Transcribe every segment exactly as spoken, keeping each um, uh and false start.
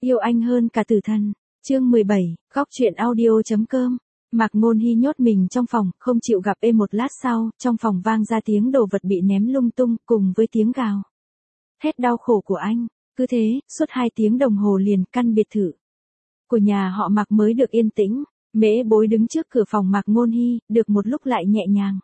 Yêu anh hơn cả tử thần. Chương mười bảy, góc truyện audio.com. Mạc Ngôn Hi nhốt mình trong phòng, không chịu gặp em. Một lát sau, trong phòng vang ra tiếng đồ vật bị ném lung tung, cùng với tiếng gào thét đau khổ của anh. Cứ thế, suốt hai tiếng đồng hồ liền, căn biệt thự của nhà họ Mạc mới được yên tĩnh. Mễ Bối đứng trước cửa phòng Mạc Ngôn Hi, được một lúc lại nhẹ nhàng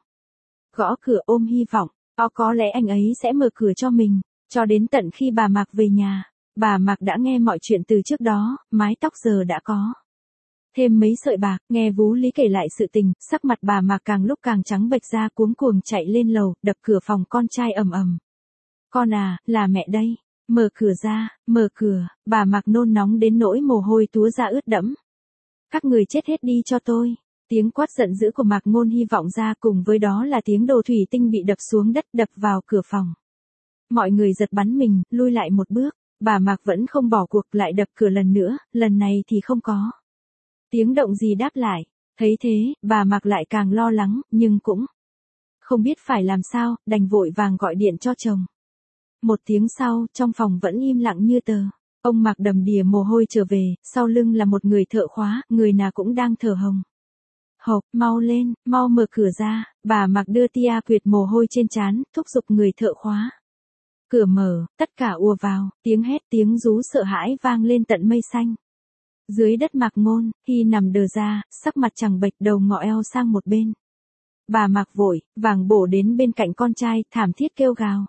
gõ cửa, ôm hy vọng, o có lẽ anh ấy sẽ mở cửa cho mình. Cho đến tận khi bà Mạc về nhà, bà Mạc đã nghe mọi chuyện từ trước đó, mái tóc giờ đã có thêm mấy sợi bạc. Nghe Vú Lý kể lại sự tình, sắc mặt bà Mạc càng lúc càng trắng bệch ra, cuống cuồng chạy lên lầu, đập cửa phòng con trai ầm ầm. Con à, là mẹ đây. Mở cửa ra, mở cửa. Bà Mạc nôn nóng đến nỗi mồ hôi túa ra ướt đẫm. Các người chết hết đi cho tôi. Tiếng quát giận dữ của Mạc Ngôn Hi vọng ra, cùng với đó là tiếng đồ thủy tinh bị đập xuống đất, đập vào cửa phòng. Mọi người giật bắn mình, lui lại một bước. Bà Mạc vẫn không bỏ cuộc, lại đập cửa lần nữa, lần này thì không có tiếng động gì đáp lại. Thấy thế, bà Mạc lại càng lo lắng, nhưng cũng không biết phải làm sao, đành vội vàng gọi điện cho chồng. Một tiếng sau, trong phòng vẫn im lặng như tờ. Ông Mạc đầm đìa mồ hôi trở về, sau lưng là một người thợ khóa, người nào cũng đang thở hồng hộc. Mau lên, mau mở cửa ra. Bà Mạc đưa tia quyệt mồ hôi trên trán, thúc giục người thợ khóa. Cửa mở, tất cả ùa vào, tiếng hét tiếng rú sợ hãi vang lên tận mây xanh. Dưới đất Mạc Ngôn Hi nằm đờ ra, sắc mặt trắng bệch, đầu ngọ eo sang một bên. Bà Mạc vội vàng bổ đến bên cạnh con trai, thảm thiết kêu gào.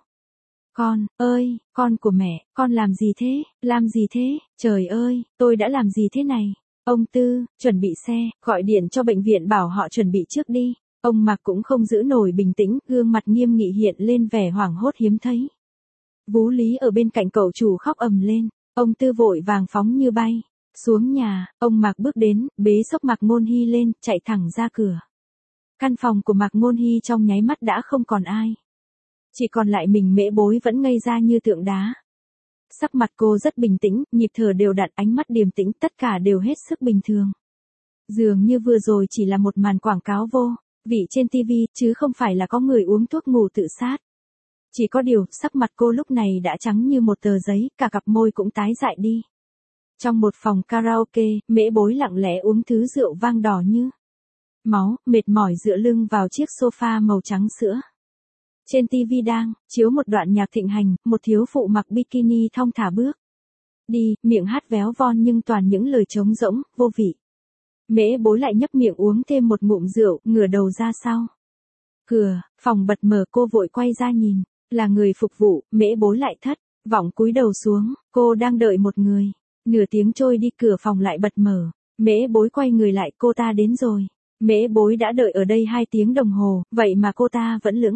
Con ơi, con của mẹ, con làm gì thế, làm gì thế, trời ơi, tôi đã làm gì thế này. Ông Tư, chuẩn bị xe, gọi điện cho bệnh viện bảo họ chuẩn bị trước đi. Ông Mạc cũng không giữ nổi bình tĩnh, gương mặt nghiêm nghị hiện lên vẻ hoảng hốt hiếm thấy. Vú Lý ở bên cạnh cậu chủ khóc ầm lên. Ông Tư vội vàng phóng như bay xuống nhà. Ông Mạc bước đến, bế xốc Mạc Ngôn Hi lên, chạy thẳng ra cửa. Căn phòng của Mạc Ngôn Hi trong nháy mắt đã không còn ai. Chỉ còn lại mình Mễ Bối vẫn ngây ra như tượng đá. Sắc mặt cô rất bình tĩnh, nhịp thở đều đặn, ánh mắt điềm tĩnh, tất cả đều hết sức bình thường. Dường như vừa rồi chỉ là một màn quảng cáo vô vị trên ti vi, chứ không phải là có người uống thuốc ngủ tự sát. Chỉ có điều, sắc mặt cô lúc này đã trắng như một tờ giấy, cả cặp môi cũng tái dại đi. Trong một phòng karaoke, Mễ Bối lặng lẽ uống thứ rượu vang đỏ như máu, mệt mỏi dựa lưng vào chiếc sofa màu trắng sữa. Trên ti vi đang chiếu một đoạn nhạc thịnh hành, một thiếu phụ mặc bikini thong thả bước đi, miệng hát véo von nhưng toàn những lời trống rỗng, vô vị. Mễ Bối lại nhấp miệng uống thêm một ngụm rượu, ngửa đầu ra sau. Cửa phòng bật mở, cô vội quay ra nhìn, là người phục vụ. Mễ Bối lại thất vọng cúi đầu xuống, cô đang đợi một người. Nửa tiếng trôi đi, cửa phòng lại bật mở. Mễ Bối quay người lại, cô ta đến rồi. Mễ Bối đã đợi ở đây hai tiếng đồng hồ, vậy mà cô ta vẫn lững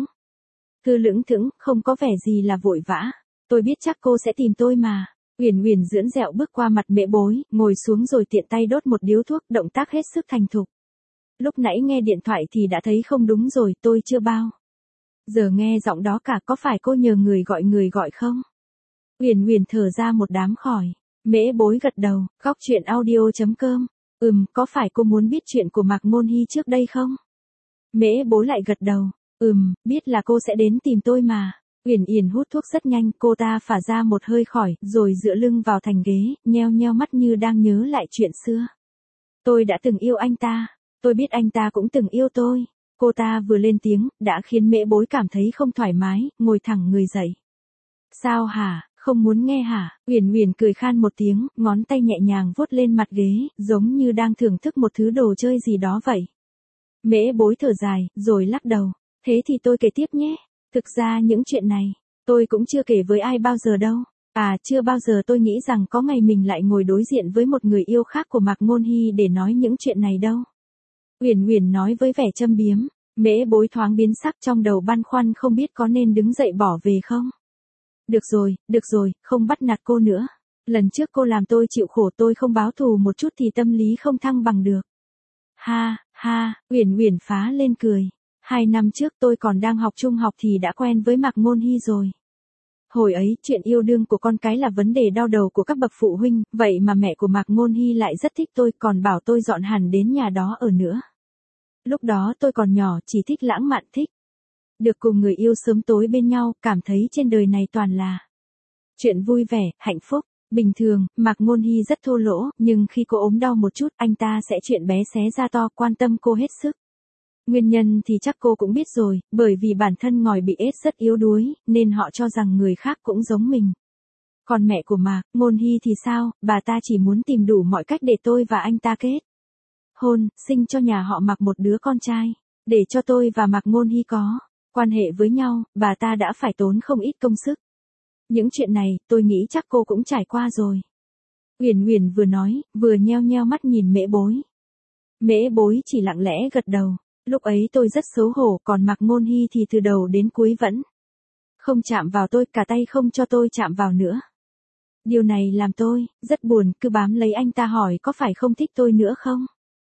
cứ lững thững, không có vẻ gì là vội vã. Tôi biết chắc cô sẽ tìm tôi mà. Uyển Uyển dưỡng dẹo bước qua mặt Mễ Bối, ngồi xuống rồi tiện tay đốt một điếu thuốc, động tác hết sức thành thục. Lúc nãy nghe điện thoại thì đã thấy không đúng rồi, tôi chưa bao giờ nghe giọng đó cả, có phải cô nhờ người gọi người gọi không? Uyển Uyển thở ra một đám khỏi. Mễ Bối gật đầu, góc truyện audio.com. Ừm, có phải cô muốn biết chuyện của Mạc Ngôn Hi trước đây không? Mễ Bối lại gật đầu. Ừm, biết là cô sẽ đến tìm tôi mà. Uyển Uyển hút thuốc rất nhanh, cô ta phả ra một hơi khỏi, rồi dựa lưng vào thành ghế, nheo nheo mắt như đang nhớ lại chuyện xưa. Tôi đã từng yêu anh ta. Tôi biết anh ta cũng từng yêu tôi. Cô ta vừa lên tiếng, đã khiến Mễ Bối cảm thấy không thoải mái, ngồi thẳng người dậy. Sao hả, không muốn nghe hả? Uyển Uyển cười khan một tiếng, ngón tay nhẹ nhàng vuốt lên mặt ghế, giống như đang thưởng thức một thứ đồ chơi gì đó vậy. Mễ Bối thở dài, rồi lắc đầu. Thế thì tôi kể tiếp nhé. Thực ra những chuyện này, tôi cũng chưa kể với ai bao giờ đâu. À, chưa bao giờ tôi nghĩ rằng có ngày mình lại ngồi đối diện với một người yêu khác của Mạc Ngôn Hi để nói những chuyện này đâu. Uyển Uyển nói với vẻ châm biếm. Mễ Bối thoáng biến sắc, trong đầu băn khoăn không biết có nên đứng dậy bỏ về không. Được rồi, được rồi, không bắt nạt cô nữa. Lần trước cô làm tôi chịu khổ, tôi không báo thù một chút thì tâm lý không thăng bằng được. Ha, ha, Uyển Uyển phá lên cười. Hai năm trước tôi còn đang học trung học thì đã quen với Mạc Ngôn Hi rồi. Hồi ấy, chuyện yêu đương của con cái là vấn đề đau đầu của các bậc phụ huynh, vậy mà mẹ của Mạc Ngôn Hi lại rất thích tôi, còn bảo tôi dọn hẳn đến nhà đó ở nữa. Lúc đó tôi còn nhỏ, chỉ thích lãng mạn, thích được cùng người yêu sớm tối bên nhau, cảm thấy trên đời này toàn là chuyện vui vẻ, hạnh phúc. Bình thường, Mạc Ngôn Hy rất thô lỗ, nhưng khi cô ốm đau một chút, anh ta sẽ chuyện bé xé ra to, quan tâm cô hết sức. Nguyên nhân thì chắc cô cũng biết rồi, bởi vì bản thân ngòi bị ết rất yếu đuối, nên họ cho rằng người khác cũng giống mình. Còn mẹ của Mạc Ngôn Hy thì sao, bà ta chỉ muốn tìm đủ mọi cách để tôi và anh ta kết hôn, sinh cho nhà họ Mạc một đứa con trai, để cho tôi và Mạc Ngôn Hy có quan hệ với nhau, bà ta đã phải tốn không ít công sức. Những chuyện này, tôi nghĩ chắc cô cũng trải qua rồi. Uyển Uyển vừa nói, vừa nheo nheo mắt nhìn Mễ Bối. Mễ Bối chỉ lặng lẽ gật đầu. Lúc ấy tôi rất xấu hổ, còn Mạc Ngôn Hy thì từ đầu đến cuối vẫn không chạm vào tôi, cả tay không cho tôi chạm vào nữa. Điều này làm tôi rất buồn, cứ bám lấy anh ta hỏi có phải không thích tôi nữa không?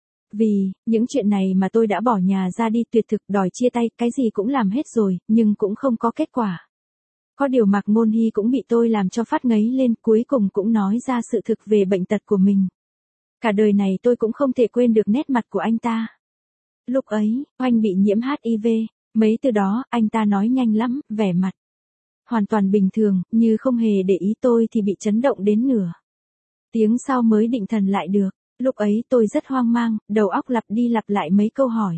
Vì những chuyện này mà tôi đã bỏ nhà ra đi, tuyệt thực đòi chia tay, cái gì cũng làm hết rồi, nhưng cũng không có kết quả. Có điều Mạc Ngôn Hy cũng bị tôi làm cho phát ngấy lên, cuối cùng cũng nói ra sự thực về bệnh tật của mình. Cả đời này tôi cũng không thể quên được nét mặt của anh ta. Lúc ấy, Oanh bị nhiễm hát i vê, mấy từ đó, anh ta nói nhanh lắm, vẻ mặt hoàn toàn bình thường, như không hề để ý tôi thì bị chấn động đến nửa tiếng sau mới định thần lại được. Lúc ấy tôi rất hoang mang, đầu óc lặp đi lặp lại mấy câu hỏi.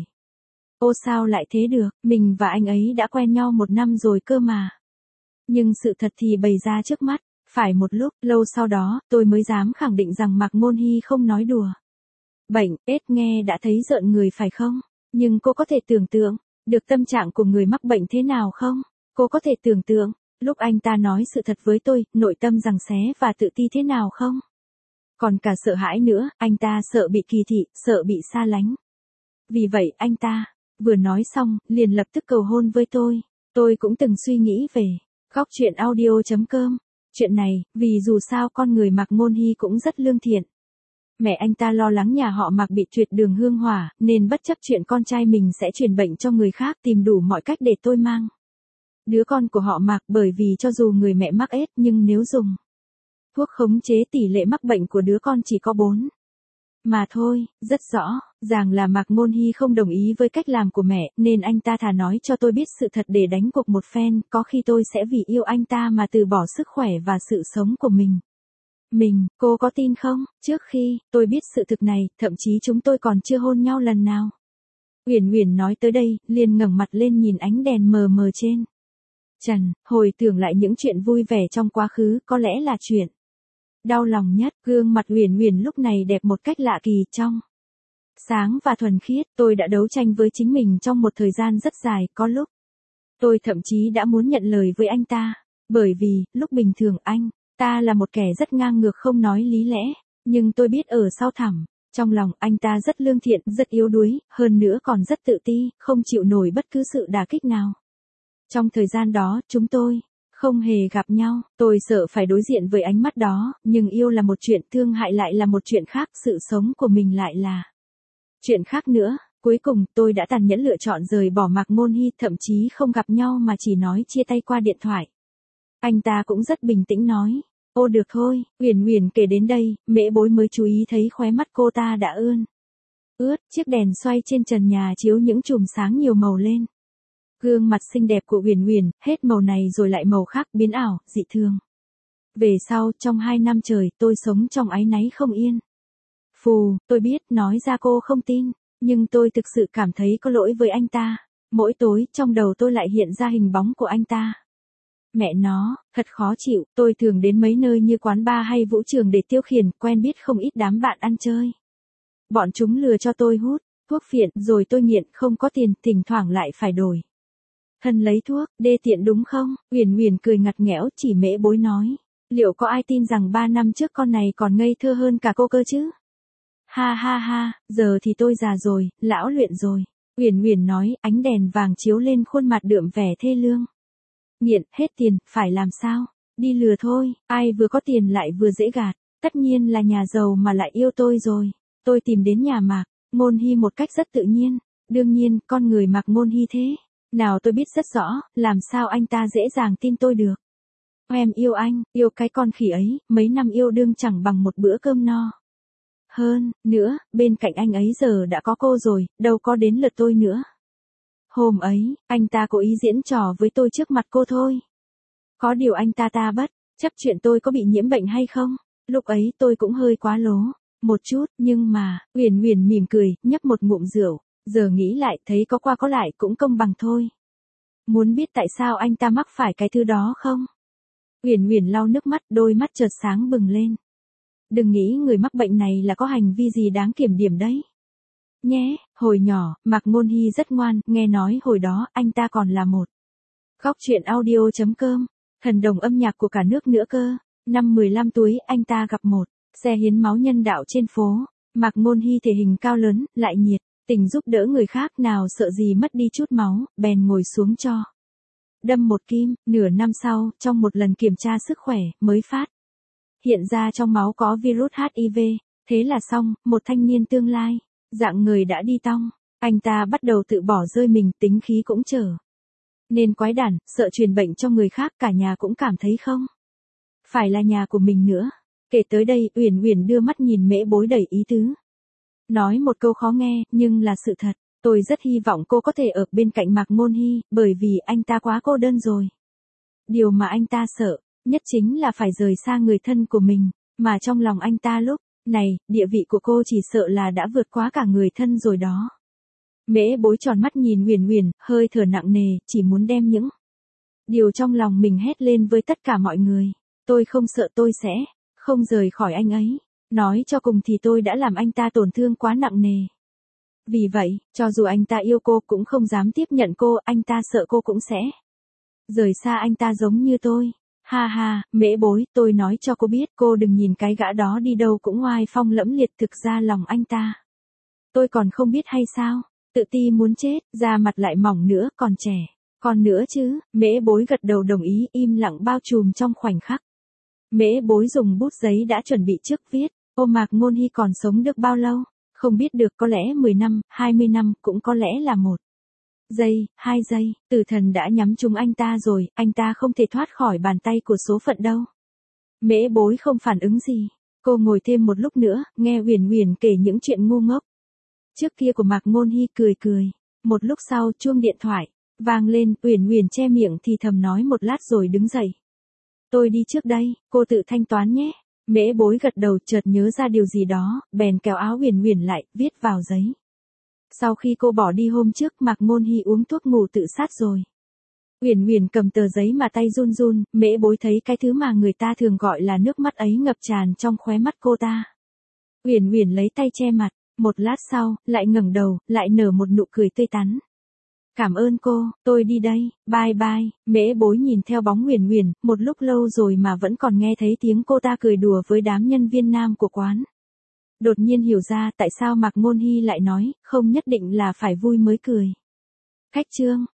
Ô sao lại thế được, mình và anh ấy đã quen nhau một năm rồi cơ mà. Nhưng sự thật thì bày ra trước mắt, phải một lúc, lâu sau đó, tôi mới dám khẳng định rằng Mạc Ngôn Hy không nói đùa. Bệnh ết nghe đã thấy rợn người phải không? Nhưng cô có thể tưởng tượng được tâm trạng của người mắc bệnh thế nào không? Cô có thể tưởng tượng, lúc anh ta nói sự thật với tôi, nội tâm giằng xé và tự ti thế nào không? Còn cả sợ hãi nữa, anh ta sợ bị kỳ thị, sợ bị xa lánh. Vì vậy anh ta, vừa nói xong, liền lập tức cầu hôn với tôi. Tôi cũng từng suy nghĩ về góc chuyện audio chấm com. Chuyện này, vì dù sao con người Mạc Ngôn Hy cũng rất lương thiện. Mẹ anh ta lo lắng nhà họ Mạc bị tuyệt đường hương hỏa, nên bất chấp chuyện con trai mình sẽ truyền bệnh cho người khác, tìm đủ mọi cách để tôi mang đứa con của họ Mạc, bởi vì cho dù người mẹ mắc ết nhưng nếu dùng thuốc khống chế tỷ lệ mắc bệnh của đứa con chỉ có bốn mà thôi. Rất rõ ràng là Mạc Ngôn Hy không đồng ý với cách làm của mẹ, nên anh ta thà nói cho tôi biết sự thật để đánh cuộc một phen, có khi tôi sẽ vì yêu anh ta mà từ bỏ sức khỏe và sự sống của mình. Mình, cô có tin không? Trước khi tôi biết sự thực này, thậm chí chúng tôi còn chưa hôn nhau lần nào. Uyển Uyển nói tới đây, liền ngẩng mặt lên nhìn ánh đèn mờ mờ trên trần, hồi tưởng lại những chuyện vui vẻ trong quá khứ, có lẽ là chuyện đau lòng nhất. Gương mặt Uyển Uyển lúc này đẹp một cách lạ kỳ, trong sáng và thuần khiết. Tôi đã đấu tranh với chính mình trong một thời gian rất dài, có lúc tôi thậm chí đã muốn nhận lời với anh ta, bởi vì lúc bình thường anh ta là một kẻ rất ngang ngược, không nói lý lẽ, nhưng tôi biết ở sâu thẳm trong lòng anh ta rất lương thiện, rất yếu đuối, hơn nữa còn rất tự ti, không chịu nổi bất cứ sự đả kích nào. Trong thời gian đó, chúng tôi không hề gặp nhau, tôi sợ phải đối diện với ánh mắt đó, nhưng yêu là một chuyện, thương hại lại là một chuyện khác, sự sống của mình lại là chuyện khác nữa. Cuối cùng, tôi đã tàn nhẫn lựa chọn rời bỏ Mạc Ngôn Hy, thậm chí không gặp nhau mà chỉ nói chia tay qua điện thoại. Anh ta cũng rất bình tĩnh nói, ô được thôi. Uyển Uyển kể đến đây, Mễ Bối mới chú ý thấy khóe mắt cô ta đã ươn ướt, chiếc đèn xoay trên trần nhà chiếu những chùm sáng nhiều màu lên gương mặt xinh đẹp của Uyển Uyển, hết màu này rồi lại màu khác, biến ảo, dị thường. Về sau, trong hai năm trời, tôi sống trong áy náy không yên. Phù, tôi biết, nói ra cô không tin, nhưng tôi thực sự cảm thấy có lỗi với anh ta. Mỗi tối, trong đầu tôi lại hiện ra hình bóng của anh ta. Mẹ nó, thật khó chịu, tôi thường đến mấy nơi như quán bar hay vũ trường để tiêu khiển, quen biết không ít đám bạn ăn chơi. Bọn chúng lừa cho tôi hút thuốc phiện, rồi tôi nghiện, không có tiền, thỉnh thoảng lại phải đổi thân lấy thuốc, đê tiện đúng không? Uyển Uyển cười ngặt nghẽo, chỉ Mễ Bối nói, liệu có ai tin rằng ba năm trước con này còn ngây thơ hơn cả cô cơ chứ? Ha ha ha, giờ thì tôi già rồi, lão luyện rồi. Uyển Uyển nói, ánh đèn vàng chiếu lên khuôn mặt đượm vẻ thê lương. Nghiện, hết tiền, phải làm sao? Đi lừa thôi, ai vừa có tiền lại vừa dễ gạt. Tất nhiên là nhà giàu mà lại yêu tôi rồi. Tôi tìm đến nhà Mạc Ngôn Hy một cách rất tự nhiên. Đương nhiên, con người Mạc Ngôn Hy thế nào tôi biết rất rõ, làm sao anh ta dễ dàng tin tôi được. Em yêu anh, yêu cái con khỉ ấy, mấy năm yêu đương chẳng bằng một bữa cơm no. Hơn nữa, bên cạnh anh ấy giờ đã có cô rồi, đâu có đến lượt tôi nữa. Hôm ấy, anh ta cố ý diễn trò với tôi trước mặt cô thôi. Có điều anh ta ta bất Chấp chuyện tôi có bị nhiễm bệnh hay không? Lúc ấy tôi cũng hơi quá lố. Một chút, nhưng mà, Uyển Uyển mỉm cười, nhấp một ngụm rượu. Giờ nghĩ lại, thấy có qua có lại cũng công bằng thôi. Muốn biết tại sao anh ta mắc phải cái thứ đó không? Uyển Uyển lau nước mắt, đôi mắt chợt sáng bừng lên. Đừng nghĩ người mắc bệnh này là có hành vi gì đáng kiểm điểm đấy. Nhé, hồi nhỏ, Mạc Ngôn Hy rất ngoan, nghe nói hồi đó anh ta còn là một. Góc truyện audio.com, thần đồng âm nhạc của cả nước nữa cơ. Năm mười lăm tuổi anh ta gặp một xe hiến máu nhân đạo trên phố. Mạc Ngôn Hy thể hình cao lớn, lại nhiệt tình giúp đỡ người khác, nào sợ gì mất đi chút máu, bèn ngồi xuống cho đâm một kim. Nửa năm sau, trong một lần kiểm tra sức khỏe, mới phát hiện ra trong máu có virus hát i vê. Thế là xong, một thanh niên tương lai, dạng người đã đi tong. Anh ta bắt đầu tự bỏ rơi mình, tính khí cũng trở nên quái đản, sợ truyền bệnh cho người khác, cả nhà cũng cảm thấy không phải là nhà của mình nữa. Kể tới đây, Uyển Uyển đưa mắt nhìn Mễ Bối đầy ý tứ. Nói một câu khó nghe, nhưng là sự thật. Tôi rất hy vọng cô có thể ở bên cạnh Mạc Ngôn Hy, bởi vì anh ta quá cô đơn rồi. Điều mà anh ta sợ nhất chính là phải rời xa người thân của mình, mà trong lòng anh ta lúc này, địa vị của cô chỉ sợ là đã vượt quá cả người thân rồi đó. Mễ Bối tròn mắt nhìn Uyển Uyển, hơi thở nặng nề, chỉ muốn đem những điều trong lòng mình hét lên với tất cả mọi người. Tôi không sợ, tôi sẽ không rời khỏi anh ấy. Nói cho cùng thì tôi đã làm anh ta tổn thương quá nặng nề. Vì vậy, cho dù anh ta yêu cô cũng không dám tiếp nhận cô, anh ta sợ cô cũng sẽ rời xa anh ta giống như tôi. Ha ha, Mễ Bối, tôi nói cho cô biết, cô đừng nhìn cái gã đó đi đâu cũng oai phong lẫm liệt, thực ra lòng anh ta tôi còn không biết hay sao, tự ti muốn chết, da mặt lại mỏng nữa, còn trẻ. Còn nữa chứ, Mễ Bối gật đầu đồng ý, im lặng bao trùm trong khoảnh khắc. Mễ Bối dùng bút giấy đã chuẩn bị trước viết, ô Mạc Ngôn Hy còn sống được bao lâu? Không biết được, có lẽ mười năm, hai mươi năm, cũng có lẽ là một giây, hai giây, tử thần đã nhắm trúng anh ta rồi, anh ta không thể thoát khỏi bàn tay của số phận đâu. Mễ Bối không phản ứng gì, cô ngồi thêm một lúc nữa, nghe Uyển Uyển kể những chuyện ngu ngốc trước kia của Mạc Ngôn Hy, cười cười. Một lúc sau, chuông điện thoại vang lên, Uyển Uyển che miệng thì thầm nói một lát rồi đứng dậy. Tôi đi trước đây, cô tự thanh toán nhé. Mễ Bối gật đầu, chợt nhớ ra điều gì đó, bèn kéo áo Uyển Uyển lại, viết vào giấy. Sau khi cô bỏ đi hôm trước, Mạc Ngôn Hy uống thuốc ngủ tự sát rồi. Uyển Uyển cầm tờ giấy mà tay run run, Mễ Bối thấy cái thứ mà người ta thường gọi là nước mắt ấy ngập tràn trong khóe mắt cô ta. Uyển Uyển lấy tay che mặt, một lát sau, lại ngẩng đầu, lại nở một nụ cười tươi tắn. Cảm ơn cô, tôi đi đây, bye bye. Mễ Bối nhìn theo bóng Uyển Uyển, một lúc lâu rồi mà vẫn còn nghe thấy tiếng cô ta cười đùa với đám nhân viên nam của quán. Đột nhiên hiểu ra tại sao Mạc Ngôn Hy lại nói, không nhất định là phải vui mới cười. Cách chương